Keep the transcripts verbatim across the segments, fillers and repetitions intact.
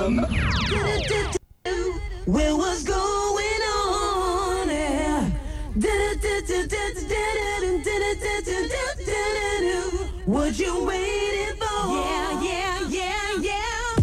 Maximum. Well, what's going on there? What you waiting for? Yeah, yeah, yeah, yeah.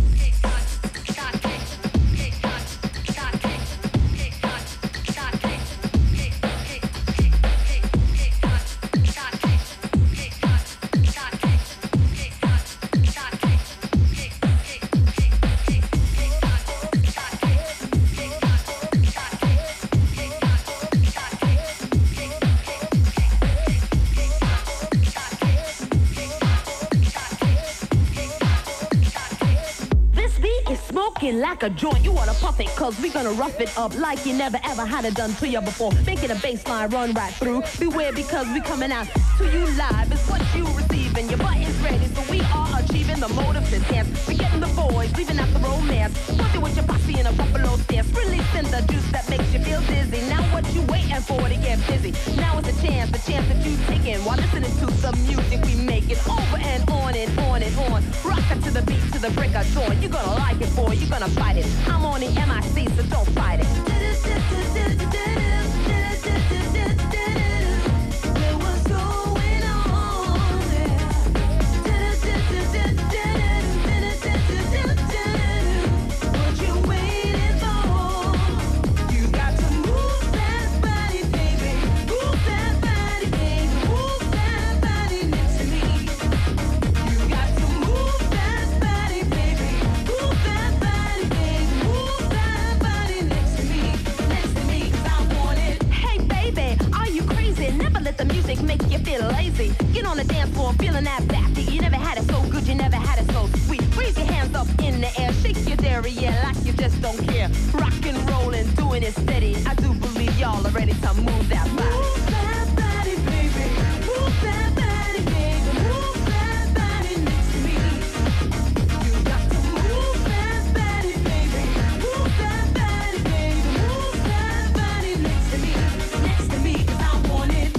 Like a joint, you wanna puff it, cause we gonna rough it up like you never ever had it done to you before. Making a baseline run right through. Beware because we coming out to you live. It's what you receiving. Your butt is ready, so we are achieving the motive to dance. We getting the boys, leaving out the romance. Working with your posse in a buffalo stance. Releasing the juice that makes you feel dizzy. Now what you waiting for to get busy? Now it's a chance, a chance that you taking while listening to the music we make it over and on and on and on. Rockin' to the beat to the break of dawn. You're gonna like it, boy. You're gonna fight it. I'm on the M I C, so don't fight it. What's going on there? What you waiting for? You got to move that body, baby. Move that body, baby. Move that body next to me. You got to move that body, baby. Move that body, baby. Move that body next to me. Next to me, 'cause I want it. Hey baby, are you crazy? Never let the music make you feel lazy. Get on the dance floor feeling that backy. You never had it so good, you never had it so sweet. Raise your hands up in the air, shake your derriere like you just don't care. Rock and rollin', doing it steady. I do believe y'all are ready to move that body. Move that body, baby. Move that body, baby. Move that body next to me. You got to move that body, baby. Move that body, baby. Move that body next to me. Next to me, 'cause I want it.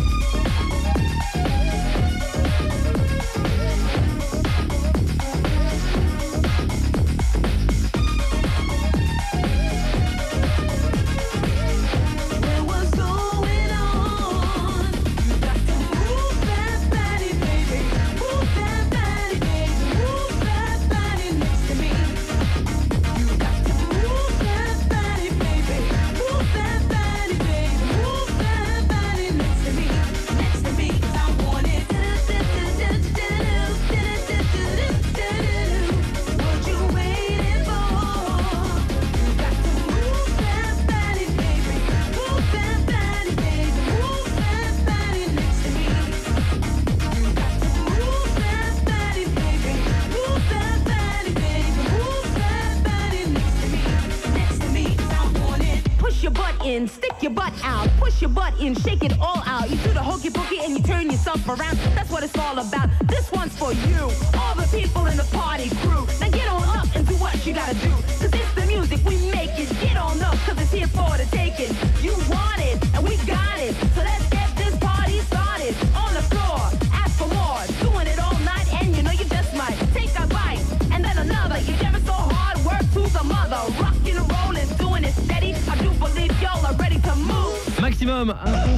Well, what's going on? You got to move that body, baby. Move that body, baby. Move that body next to me. You got to move that body, baby. Move that body, baby. Move that body next to me. Next to me, 'cause I want it. What you waiting for? You got to move that body, baby. Move that body, baby. Move that body next to me. You got to move that body, baby. Move that body, baby. Move that body next to me. Next to me, 'cause I want it. Push your butt in, stick your butt out. Push your butt in, shake it all out. You do the hokey pokey and you turn yourself around. That's what it's all about. This one's for you, all the people in the party crew. Now get on up and do what you gotta do. 'Cause it's the music we make it. Get on up, 'cause it's here for the taking. You want it, and we got it. So let's get this party started. On the floor, ask for more. Doing it all night, and you know you just might take a bite, and then another. You never so hard, work to the mother. Rockin' and rollin', doing it steady. I do believe y'all are ready to move. Maximum, info.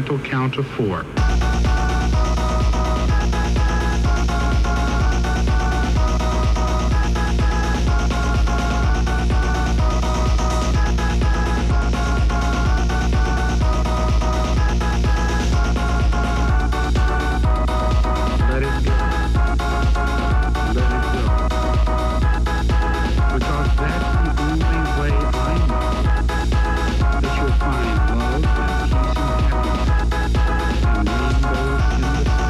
mental count of four. Let it go. Let it go. Because that's the only way I know that you'll find love and peace and happiness and rainbows in the sky.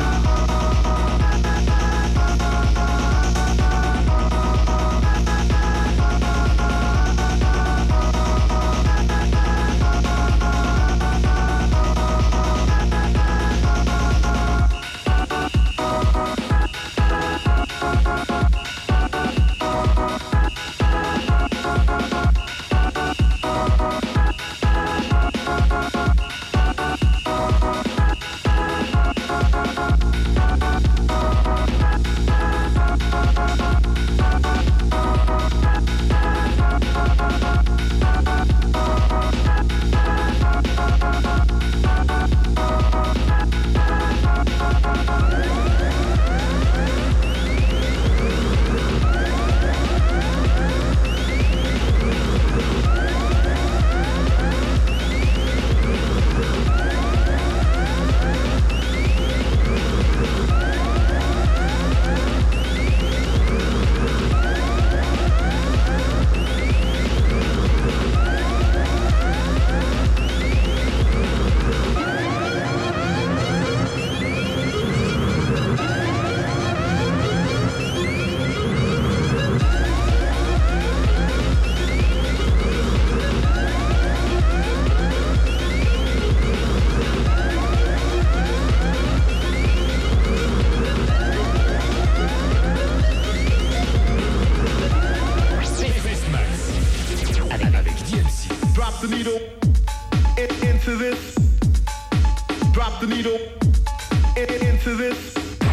Drop the needle in, into this. Drop the needle in, into this.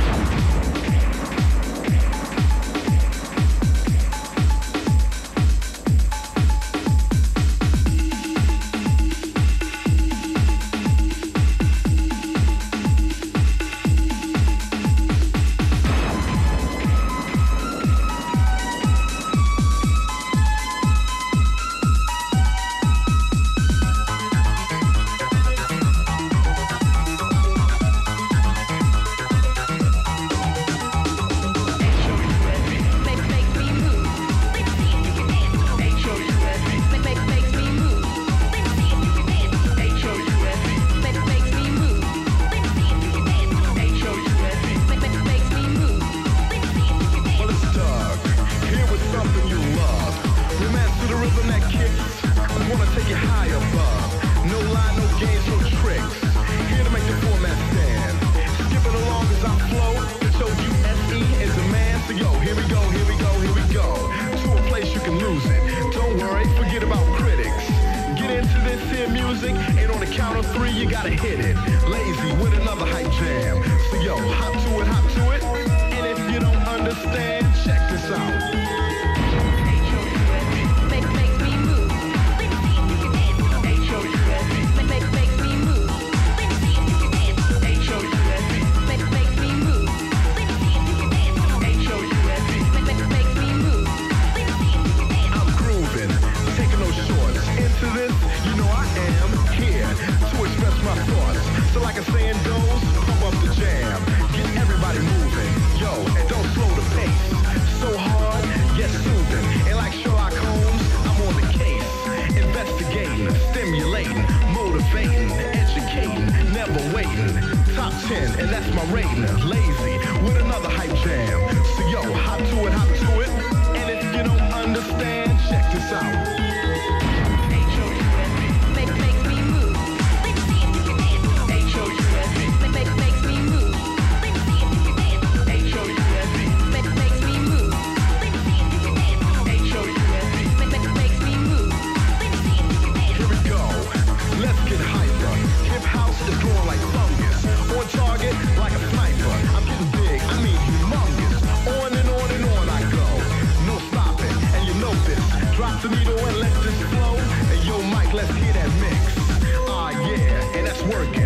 the needle and let this flow. And yo, Mike, let's hear that mix. Ah, yeah, and that's working.